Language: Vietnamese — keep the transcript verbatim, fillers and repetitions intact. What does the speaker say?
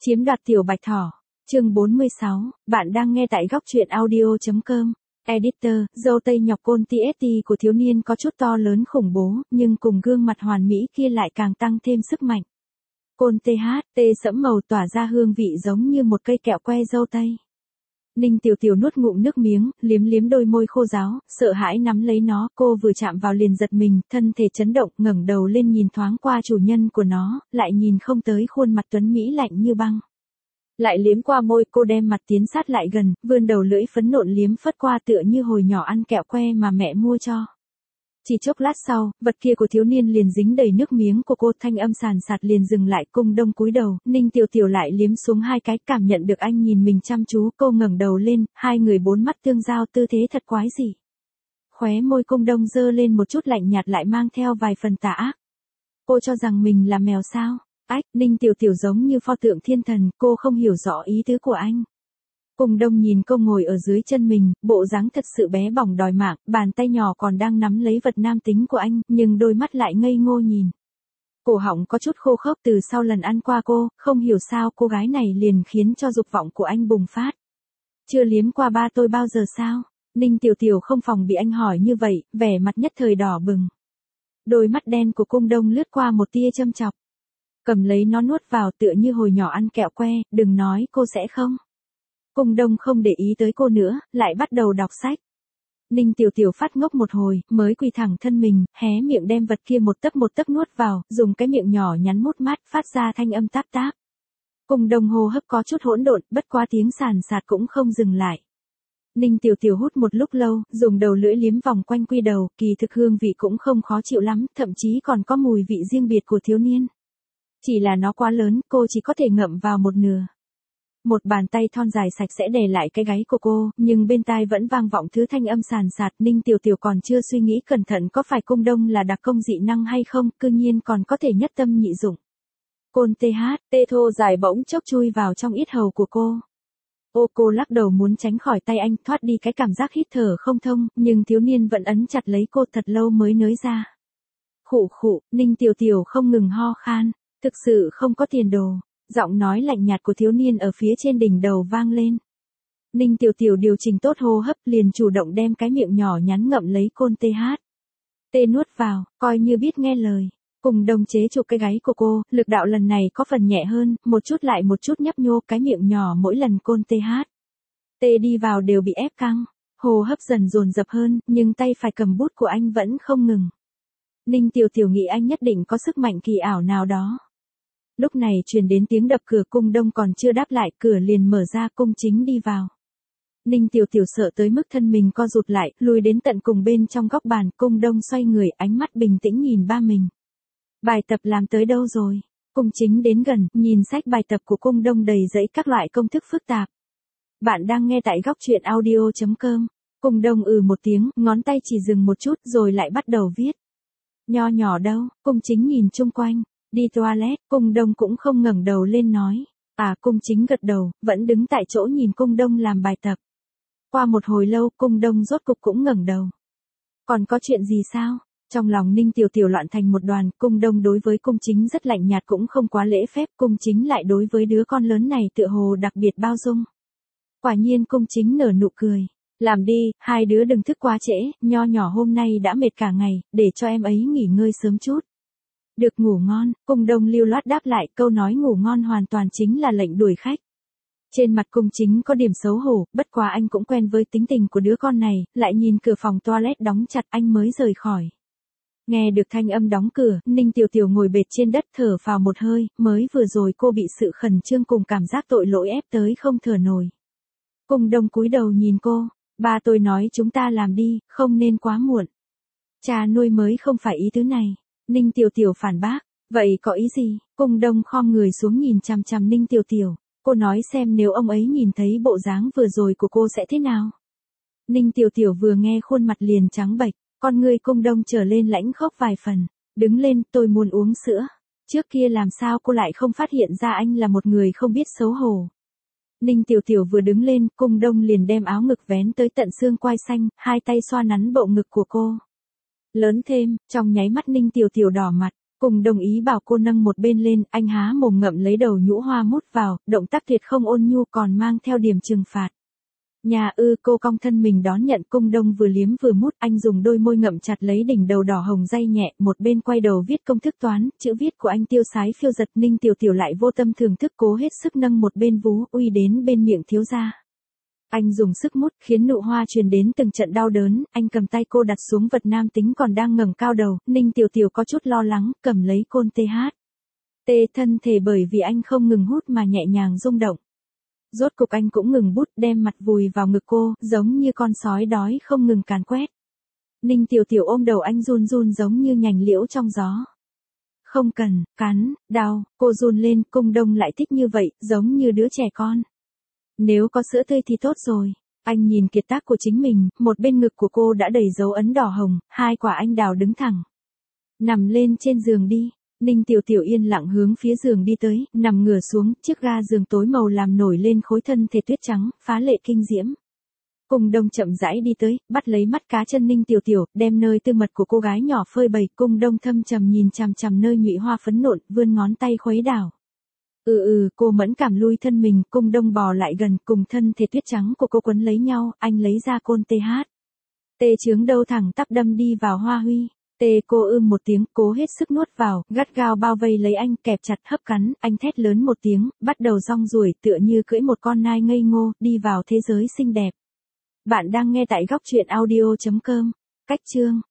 Chiếm đoạt tiểu bạch thỏ. Chương bốn mươi sáu, bạn đang nghe tại góc truyện audio.com. Editor, dâu tây nhọc côn tê ét tê của thiếu niên có chút to lớn khủng bố, nhưng cùng gương mặt hoàn mỹ kia lại càng tăng thêm sức mạnh. Côn tê hát, tê sẫm màu tỏa ra hương vị giống như một cây kẹo que dâu tây. Ninh Tiểu Tiểu nuốt ngụm nước miếng, liếm liếm đôi môi khô ráo, sợ hãi nắm lấy nó, cô vừa chạm vào liền giật mình, thân thể chấn động, ngẩng đầu lên nhìn thoáng qua chủ nhân của nó, lại nhìn không tới khuôn mặt tuấn mỹ lạnh như băng. Lại liếm qua môi, cô đem mặt tiến sát lại gần, vươn đầu lưỡi phấn nộn liếm phất qua tựa như hồi nhỏ ăn kẹo que mà mẹ mua cho. Chỉ chốc lát sau, vật kia của thiếu niên liền dính đầy nước miếng của cô, thanh âm sàn sạt liền dừng lại. Cung Đông cúi đầu, Ninh Tiểu Tiểu lại liếm xuống hai cái, cảm nhận được anh nhìn mình chăm chú, cô ngẩng đầu lên, hai người bốn mắt tương giao, tư thế thật quái dị. Khóe môi Cung Đông dơ lên một chút lạnh nhạt lại mang theo vài phần tà ác. Cô cho rằng mình là mèo sao? Ách, Ninh Tiểu Tiểu giống như pho tượng thiên thần, cô không hiểu rõ ý tứ của anh. Cung Đông nhìn cô ngồi ở dưới chân mình, bộ dáng thật sự bé bỏng đòi mạng, bàn tay nhỏ còn đang nắm lấy vật nam tính của anh, nhưng đôi mắt lại ngây ngô nhìn. Cổ họng có chút khô khốc từ sau lần ăn qua cô, không hiểu sao cô gái này liền khiến cho dục vọng của anh bùng phát. Chưa liếm qua ba tôi bao giờ sao? Ninh Tiểu Tiểu không phòng bị anh hỏi như vậy, vẻ mặt nhất thời đỏ bừng. Đôi mắt đen của Cung Đông lướt qua một tia châm chọc. Cầm lấy nó nuốt vào tựa như hồi nhỏ ăn kẹo que, đừng nói cô sẽ không. Cung Đông không để ý tới cô nữa, lại bắt đầu đọc sách. Ninh Tiểu Tiểu phát ngốc một hồi, mới quỳ thẳng thân mình, hé miệng đem vật kia một tấc một tấc nuốt vào, dùng cái miệng nhỏ nhắn mút mát, phát ra thanh âm táp táp. Cung Đông hô hấp có chút hỗn độn, bất quá tiếng sàn sạt cũng không dừng lại. Ninh Tiểu Tiểu hút một lúc lâu, dùng đầu lưỡi liếm vòng quanh quy đầu, kỳ thực hương vị cũng không khó chịu lắm, thậm chí còn có mùi vị riêng biệt của thiếu niên. Chỉ là nó quá lớn, cô chỉ có thể ngậm vào một nửa. Một bàn tay thon dài sạch sẽ đè lại cái gáy của cô, nhưng bên tai vẫn vang vọng thứ thanh âm sàn sạt. Ninh Tiểu Tiểu còn chưa suy nghĩ cẩn thận có phải Cung Đông là đặc công dị năng hay không, cư nhiên còn có thể nhất tâm nhị dụng. Côn tê hát, tê thô dài bỗng chốc chui vào trong yết hầu của cô. Ô cô lắc đầu muốn tránh khỏi tay anh, thoát đi cái cảm giác hít thở không thông, nhưng thiếu niên vẫn ấn chặt lấy cô thật lâu mới nới ra. Khụ khụ, Ninh Tiểu Tiểu không ngừng ho khan, thực sự không có tiền đồ. Giọng nói lạnh nhạt của thiếu niên ở phía trên đỉnh đầu vang lên. Ninh Tiểu Tiểu điều chỉnh tốt hô hấp liền chủ động đem cái miệng nhỏ nhắn ngậm lấy côn tê hát. Tê nuốt vào, coi như biết nghe lời. Cùng Đông chế trụ cái gáy của cô, lực đạo lần này có phần nhẹ hơn, một chút lại một chút nhấp nhô cái miệng nhỏ mỗi lần côn tê hát. Tê đi vào đều bị ép căng, hô hấp dần dồn dập hơn, nhưng tay phải cầm bút của anh vẫn không ngừng. Ninh Tiểu Tiểu nghĩ anh nhất định có sức mạnh kỳ ảo nào đó. Lúc này truyền đến tiếng đập cửa, Cung Đông còn chưa đáp lại, cửa liền mở ra, Cung Chính đi vào. Ninh Tiểu Tiểu sợ tới mức thân mình co rụt lại, lùi đến tận cùng bên trong góc bàn, Cung Đông xoay người, ánh mắt bình tĩnh nhìn ba mình. Bài tập làm tới đâu rồi? Cung Chính đến gần, nhìn sách bài tập của Cung Đông đầy dẫy các loại công thức phức tạp. Bạn đang nghe tại góc truyện audio.com. Cung Đông ừ một tiếng, ngón tay chỉ dừng một chút rồi lại bắt đầu viết. Nho nhỏ đâu? Cung Chính nhìn chung quanh. Đi toilet, Cung Đông cũng không ngẩng đầu lên nói. À, Cung Chính gật đầu, vẫn đứng tại chỗ nhìn Cung Đông làm bài tập. Qua một hồi lâu, Cung Đông rốt cục cũng ngẩng đầu. Còn có chuyện gì sao? Trong lòng Ninh Tiểu Tiểu loạn thành một đoàn, Cung Đông đối với Cung Chính rất lạnh nhạt cũng không quá lễ phép, Cung Chính lại đối với đứa con lớn này tựa hồ đặc biệt bao dung. Quả nhiên Cung Chính nở nụ cười. Làm đi, hai đứa đừng thức quá trễ, nho nhỏ hôm nay đã mệt cả ngày, để cho em ấy nghỉ ngơi sớm chút. Được ngủ ngon, Cung Đông lưu loát đáp lại, câu nói ngủ ngon hoàn toàn chính là lệnh đuổi khách. Trên mặt Cung Chính có điểm xấu hổ, bất quá anh cũng quen với tính tình của đứa con này, lại nhìn cửa phòng toilet đóng chặt anh mới rời khỏi. Nghe được thanh âm đóng cửa, Ninh Tiểu Tiểu ngồi bệt trên đất thở phào một hơi, mới vừa rồi cô bị sự khẩn trương cùng cảm giác tội lỗi ép tới không thở nổi. Cung Đông cúi đầu nhìn cô, ba tôi nói chúng ta làm đi, không nên quá muộn. Cha nuôi mới không phải ý tứ này. Ninh Tiểu Tiểu phản bác, vậy có ý gì? Cung Đông khom người xuống nhìn chằm chằm Ninh Tiểu Tiểu, cô nói xem nếu ông ấy nhìn thấy bộ dáng vừa rồi của cô sẽ thế nào? Ninh Tiểu Tiểu vừa nghe khuôn mặt liền trắng bệch, con người Cung Đông trở lên lãnh khốc vài phần, đứng lên, tôi muốn uống sữa. Trước kia làm sao cô lại không phát hiện ra anh là một người không biết xấu hổ? Ninh Tiểu Tiểu vừa đứng lên, Cung Đông liền đem áo ngực vén tới tận xương quai xanh, hai tay xoa nắn bộ ngực của cô. Lớn thêm, trong nháy mắt Ninh Tiểu Tiểu đỏ mặt, Cùng đồng ý bảo cô nâng một bên lên, anh há mồm ngậm lấy đầu nhũ hoa mút vào, động tác tuyệt không ôn nhu còn mang theo điểm trừng phạt. Nhà ư, cô cong thân mình đón nhận. Cung Đông vừa liếm vừa mút, anh dùng đôi môi ngậm chặt lấy đỉnh đầu đỏ hồng day nhẹ, một bên quay đầu viết công thức toán, chữ viết của anh tiêu sái phiêu giật. Ninh Tiểu Tiểu lại vô tâm thưởng thức, cố hết sức nâng một bên vú, uy đến bên miệng thiếu gia. Anh dùng sức mút, khiến nụ hoa truyền đến từng trận đau đớn, anh cầm tay cô đặt xuống vật nam tính còn đang ngẩng cao đầu, Ninh Tiểu Tiểu có chút lo lắng, cầm lấy côn tê hát. Tê thân thể bởi vì anh không ngừng hút mà nhẹ nhàng rung động. Rốt cục anh cũng ngừng bút, đem mặt vùi vào ngực cô, giống như con sói đói không ngừng càn quét. Ninh Tiểu Tiểu ôm đầu anh run run giống như nhành liễu trong gió. Không cần, cắn, đau, cô run lên. Cung Đông lại thích như vậy, giống như đứa trẻ con. Nếu có sữa tươi thì tốt rồi. Anh nhìn kiệt tác của chính mình, một bên ngực của cô đã đầy dấu ấn đỏ hồng, hai quả anh đào đứng thẳng. Nằm lên trên giường đi. Ninh Tiểu Tiểu yên lặng hướng phía giường đi tới, nằm ngửa xuống, chiếc ga giường tối màu làm nổi lên khối thân thể tuyết trắng, phá lệ kinh diễm. Cung Đông chậm rãi đi tới, bắt lấy mắt cá chân Ninh Tiểu Tiểu, đem nơi tư mật của cô gái nhỏ phơi bày. Cung Đông thâm trầm nhìn chằm chằm nơi nhụy hoa phấn nộn, vươn ngón tay khuấy đảo. Ừ ừ, cô mẫn cảm lui thân mình. Cung Đông bò lại gần, cùng thân thể tuyết trắng của cô quấn lấy nhau, anh lấy ra côn tê hát. Tê trướng đâu thẳng tắp đâm đi vào hoa huy. Tê cô ưm một tiếng, cố hết sức nuốt vào, gắt gao bao vây lấy anh, kẹp chặt hấp cắn, anh thét lớn một tiếng, bắt đầu rong ruổi, tựa như cưỡi một con nai ngây ngô, đi vào thế giới xinh đẹp. Bạn đang nghe tại góc truyện audio chấm com. Cách chương